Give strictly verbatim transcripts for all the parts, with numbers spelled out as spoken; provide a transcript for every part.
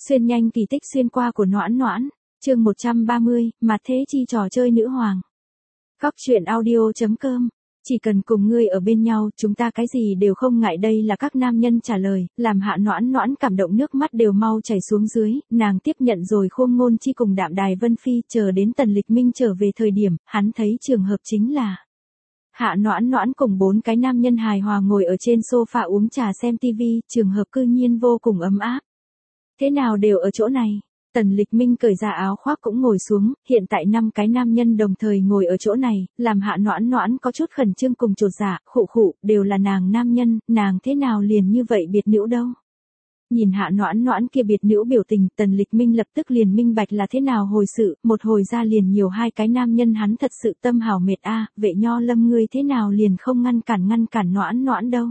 Xuyên nhanh kỳ tích xuyên qua của Noãn Noãn, chương một trăm ba mươi, mà thế chi trò chơi nữ hoàng. Góc truyện audio.com, chỉ cần cùng ngươi ở bên nhau, chúng ta cái gì đều không ngại, đây là các nam nhân trả lời, làm Hạ Noãn Noãn cảm động nước mắt đều mau chảy xuống dưới, nàng tiếp nhận rồi khôn ngôn chi cùng Đạm Đài Vân Phi, chờ đến Tần Lịch Minh trở về thời điểm, hắn thấy trường hợp chính là Hạ Noãn Noãn cùng bốn cái nam nhân hài hòa ngồi ở trên sofa uống trà xem tivi, trường hợp cư nhiên vô cùng ấm áp. Thế nào đều ở chỗ này. Tần Lịch Minh cởi ra áo khoác cũng ngồi xuống, hiện tại năm cái nam nhân đồng thời ngồi ở chỗ này, làm Hạ Noãn Noãn có chút khẩn trương cùng chột dạ, khụ khụ, đều là nàng nam nhân, nàng thế nào liền như vậy biệt nữ đâu. Nhìn Hạ Noãn Noãn kia biệt nữ biểu tình, Tần Lịch Minh lập tức liền minh bạch là thế nào hồi sự, một hồi ra liền nhiều hai cái nam nhân, hắn thật sự tâm hảo mệt a, Vệ Nho Lâm ngươi thế nào liền không ngăn cản ngăn cản Noãn Noãn đâu.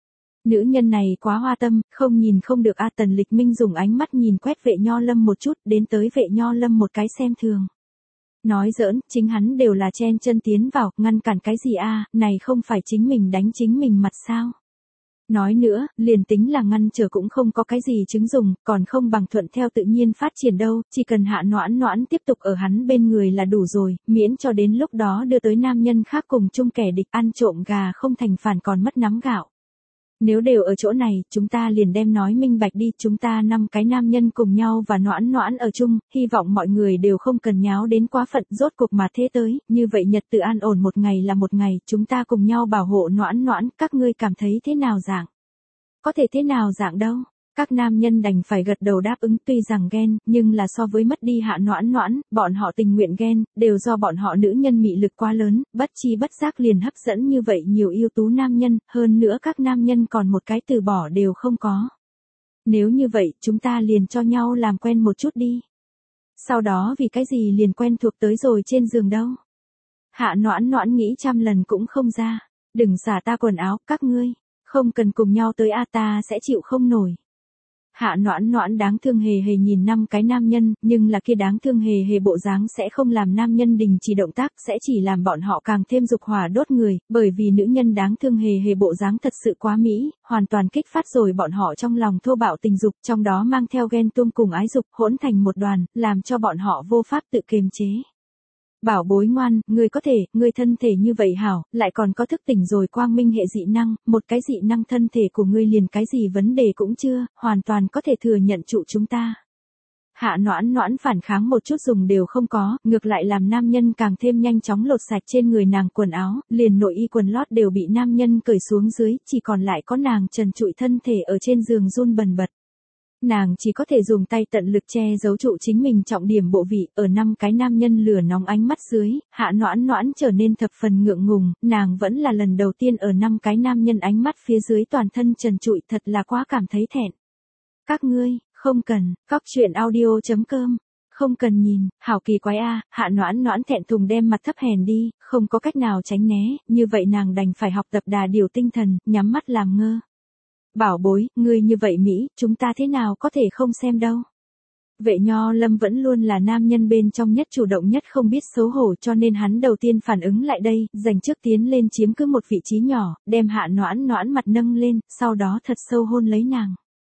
Nữ nhân này quá hoa tâm, không nhìn không được a. Tần Lịch Minh dùng ánh mắt nhìn quét Vệ Nho Lâm một chút, đến tới Vệ Nho Lâm một cái xem thường. Nói giỡn, chính hắn đều là chen chân tiến vào, ngăn cản cái gì a, này không phải chính mình đánh chính mình mặt sao. Nói nữa, liền tính là ngăn trở cũng không có cái gì chứng dùng, còn không bằng thuận theo tự nhiên phát triển đâu, chỉ cần Hạ Noãn Noãn tiếp tục ở hắn bên người là đủ rồi, miễn cho đến lúc đó đưa tới nam nhân khác cùng chung kẻ địch, ăn trộm gà không thành phản còn mất nắm gạo. Nếu đều ở chỗ này, chúng ta liền đem nói minh bạch đi, chúng ta năm cái nam nhân cùng nhau và Noãn Noãn ở chung, hy vọng mọi người đều không cần nháo đến quá phận, rốt cuộc mà thế tới, như vậy nhật tự an ổn một ngày là một ngày, chúng ta cùng nhau bảo hộ Noãn Noãn, các ngươi cảm thấy thế nào dạng? Có thể thế nào dạng đâu? Các nam nhân đành phải gật đầu đáp ứng, tuy rằng ghen, nhưng là so với mất đi Hạ Noãn Noãn, bọn họ tình nguyện ghen, đều do bọn họ nữ nhân mị lực quá lớn, bất chi bất giác liền hấp dẫn như vậy nhiều ưu tú nam nhân, hơn nữa các nam nhân còn một cái từ bỏ đều không có. Nếu như vậy, chúng ta liền cho nhau làm quen một chút đi. Sau đó vì cái gì liền quen thuộc tới rồi trên giường đâu. Hạ Noãn Noãn nghĩ trăm lần cũng không ra, đừng xả ta quần áo, các ngươi, không cần cùng nhau tới a, ta sẽ chịu không nổi. Hạ Noãn Noãn đáng thương hề hề nhìn năm cái nam nhân, nhưng là kia đáng thương hề hề bộ dáng sẽ không làm nam nhân đình chỉ động tác, sẽ chỉ làm bọn họ càng thêm dục hỏa đốt người, bởi vì nữ nhân đáng thương hề hề bộ dáng thật sự quá mỹ, hoàn toàn kích phát rồi bọn họ trong lòng thô bạo tình dục, trong đó mang theo ghen tuông cùng ái dục, hỗn thành một đoàn, làm cho bọn họ vô pháp tự kiềm chế. Bảo bối ngoan, ngươi có thể, ngươi thân thể như vậy hảo, lại còn có thức tỉnh rồi quang minh hệ dị năng, một cái dị năng thân thể của ngươi liền cái gì vấn đề cũng chưa, hoàn toàn có thể thừa nhận trụ chúng ta. Hạ Noãn Noãn phản kháng một chút dùng đều không có, ngược lại làm nam nhân càng thêm nhanh chóng lột sạch trên người nàng quần áo, liền nội y quần lót đều bị nam nhân cởi xuống dưới, chỉ còn lại có nàng trần trụi thân thể ở trên giường run bần bật. Nàng chỉ có thể dùng tay tận lực che giấu trụ chính mình trọng điểm bộ vị, ở năm cái nam nhân lửa nóng ánh mắt dưới, Hạ Noãn Noãn trở nên thập phần ngượng ngùng, nàng vẫn là lần đầu tiên ở năm cái nam nhân ánh mắt phía dưới toàn thân trần trụi, thật là quá cảm thấy thẹn. Các ngươi, không cần, góc truyện audio.com, không cần nhìn, hảo kỳ quái a. Hạ Noãn Noãn thẹn thùng đem mặt thấp hèn đi, không có cách nào tránh né, như vậy nàng đành phải học tập đà điều tinh thần, nhắm mắt làm ngơ. Bảo bối, ngươi như vậy Mỹ, chúng ta thế nào có thể không xem đâu. Vệ Nho Lâm vẫn luôn là nam nhân bên trong nhất chủ động nhất không biết xấu hổ, cho nên hắn đầu tiên phản ứng lại đây, dành trước tiến lên chiếm cứ một vị trí nhỏ, đem Hạ Noãn Noãn mặt nâng lên, sau đó thật sâu hôn lấy nàng.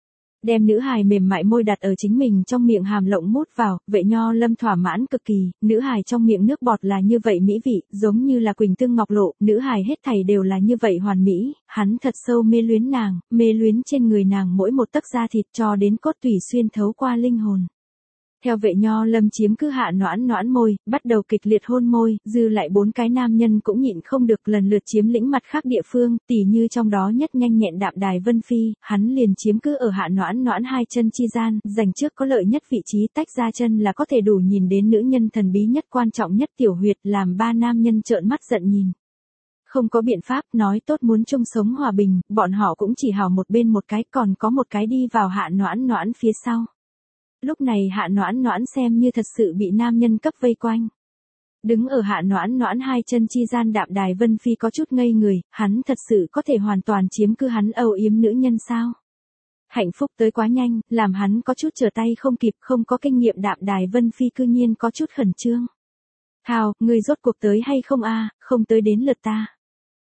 Đem nữ hài mềm mại môi đặt ở chính mình trong miệng hàm lộng mút vào, Vệ Nho Lâm thỏa mãn cực kỳ, nữ hài trong miệng nước bọt là như vậy mỹ vị, giống như là quỳnh tương ngọc lộ, nữ hài hết thảy đều là như vậy hoàn mỹ, hắn thật sâu mê luyến nàng, mê luyến trên người nàng mỗi một tấc da thịt cho đến cốt tủy xuyên thấu qua linh hồn. Theo Vệ Nho Lâm chiếm cứ Hạ Noãn Noãn môi, bắt đầu kịch liệt hôn môi, dư lại bốn cái nam nhân cũng nhịn không được lần lượt chiếm lĩnh mặt khác địa phương, tỉ như trong đó nhất nhanh nhẹn Đạm Đài Vân Phi, hắn liền chiếm cứ ở Hạ Noãn Noãn hai chân chi gian, dành trước có lợi nhất vị trí, tách ra chân là có thể đủ nhìn đến nữ nhân thần bí nhất quan trọng nhất tiểu huyệt, làm ba nam nhân trợn mắt giận nhìn. Không có biện pháp, nói tốt muốn chung sống hòa bình, bọn họ cũng chỉ hào một bên một cái, còn có một cái đi vào Hạ Noãn Noãn phía sau. Lúc này Hạ Noãn Noãn xem như thật sự bị nam nhân cấp vây quanh. Đứng ở Hạ Noãn Noãn hai chân chi gian Đạm Đài Vân Phi có chút ngây người, hắn thật sự có thể hoàn toàn chiếm cứ hắn âu yếm nữ nhân sao? Hạnh phúc tới quá nhanh, làm hắn có chút trở tay không kịp, không có kinh nghiệm. Đạm Đài Vân Phi cư nhiên có chút khẩn trương. Hào, ngươi rốt cuộc tới hay không a, không tới đến lượt ta.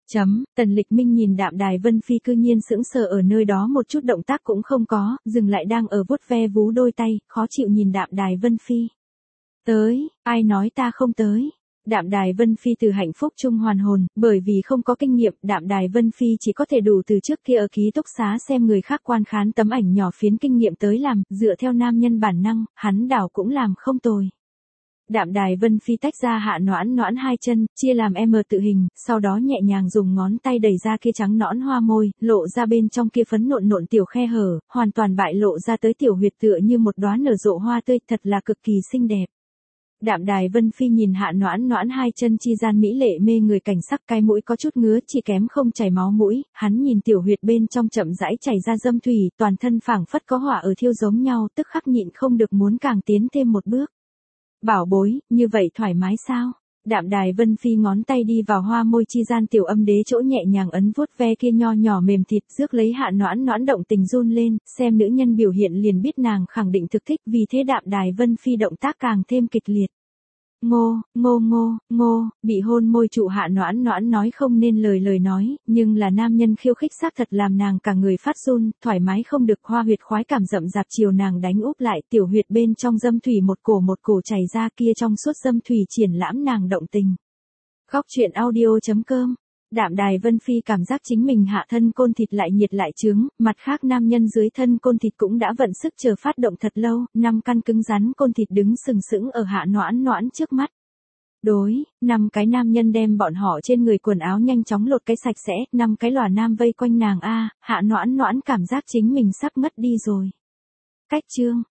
Chấm, Tần Lịch Minh nhìn Đạm Đài Vân Phi cư nhiên sững sờ ở nơi đó một chút động tác cũng không có, dừng lại đang ở vuốt ve vú đôi tay, khó chịu nhìn Đạm Đài Vân Phi. Tới, ai nói ta không tới. Đạm Đài Vân Phi từ hạnh phúc chung hoàn hồn, bởi vì không có kinh nghiệm, Đạm Đài Vân Phi chỉ có thể đủ từ trước kia ở ký túc xá xem người khác quan khán tấm ảnh nhỏ phiến kinh nghiệm tới làm, dựa theo nam nhân bản năng, hắn đảo cũng làm không tồi. Đạm Đài Vân Phi tách ra Hạ Noãn Noãn hai chân, chia làm M tự hình, sau đó nhẹ nhàng dùng ngón tay đẩy ra kia trắng nõn hoa môi, lộ ra bên trong kia phấn nộn nộn tiểu khe hở, hoàn toàn bại lộ ra tới tiểu huyệt tựa như một đóa nở rộ hoa tươi, thật là cực kỳ xinh đẹp. Đạm Đài Vân Phi nhìn Hạ Noãn Noãn hai chân chi gian mỹ lệ mê người cảnh sắc, cái mũi có chút ngứa, chỉ kém không chảy máu mũi, hắn nhìn tiểu huyệt bên trong chậm rãi chảy ra dâm thủy, toàn thân phảng phất có hỏa ở thiêu giống nhau, tức khắc nhịn không được muốn càng tiến thêm một bước. Bảo bối, như vậy thoải mái sao? Đạm Đài Vân Phi ngón tay đi vào hoa môi chi gian tiểu âm đế chỗ nhẹ nhàng ấn vuốt ve kia nho nhỏ mềm thịt, rước lấy Hạ Noãn Noãn động tình run lên, xem nữ nhân biểu hiện liền biết nàng khẳng định thực thích, vì thế Đạm Đài Vân Phi động tác càng thêm kịch liệt. Ngô, ngô ngô, ngô, bị hôn môi trụ Hạ Noãn Noãn nói không nên lời lời nói, nhưng là nam nhân khiêu khích xác thật làm nàng cả người phát run, thoải mái không được, hoa huyệt khoái cảm rậm rạp chiều nàng đánh úp lại, tiểu huyệt bên trong dâm thủy một cổ một cổ chảy ra, kia trong suốt dâm thủy triển lãm nàng động tình. Góc truyện audio chấm com. Đạm Đài Vân Phi cảm giác chính mình hạ thân côn thịt lại nhiệt lại trướng, mặt khác nam nhân dưới thân côn thịt cũng đã vận sức chờ phát động thật lâu, năm căn cứng rắn côn thịt đứng sừng sững ở Hạ Noãn Noãn trước mắt. Đối, năm cái nam nhân đem bọn họ trên người quần áo nhanh chóng lột cái sạch sẽ, năm cái lòa nam vây quanh nàng a, Hạ Noãn Noãn cảm giác chính mình sắp ngất đi rồi. Cách chương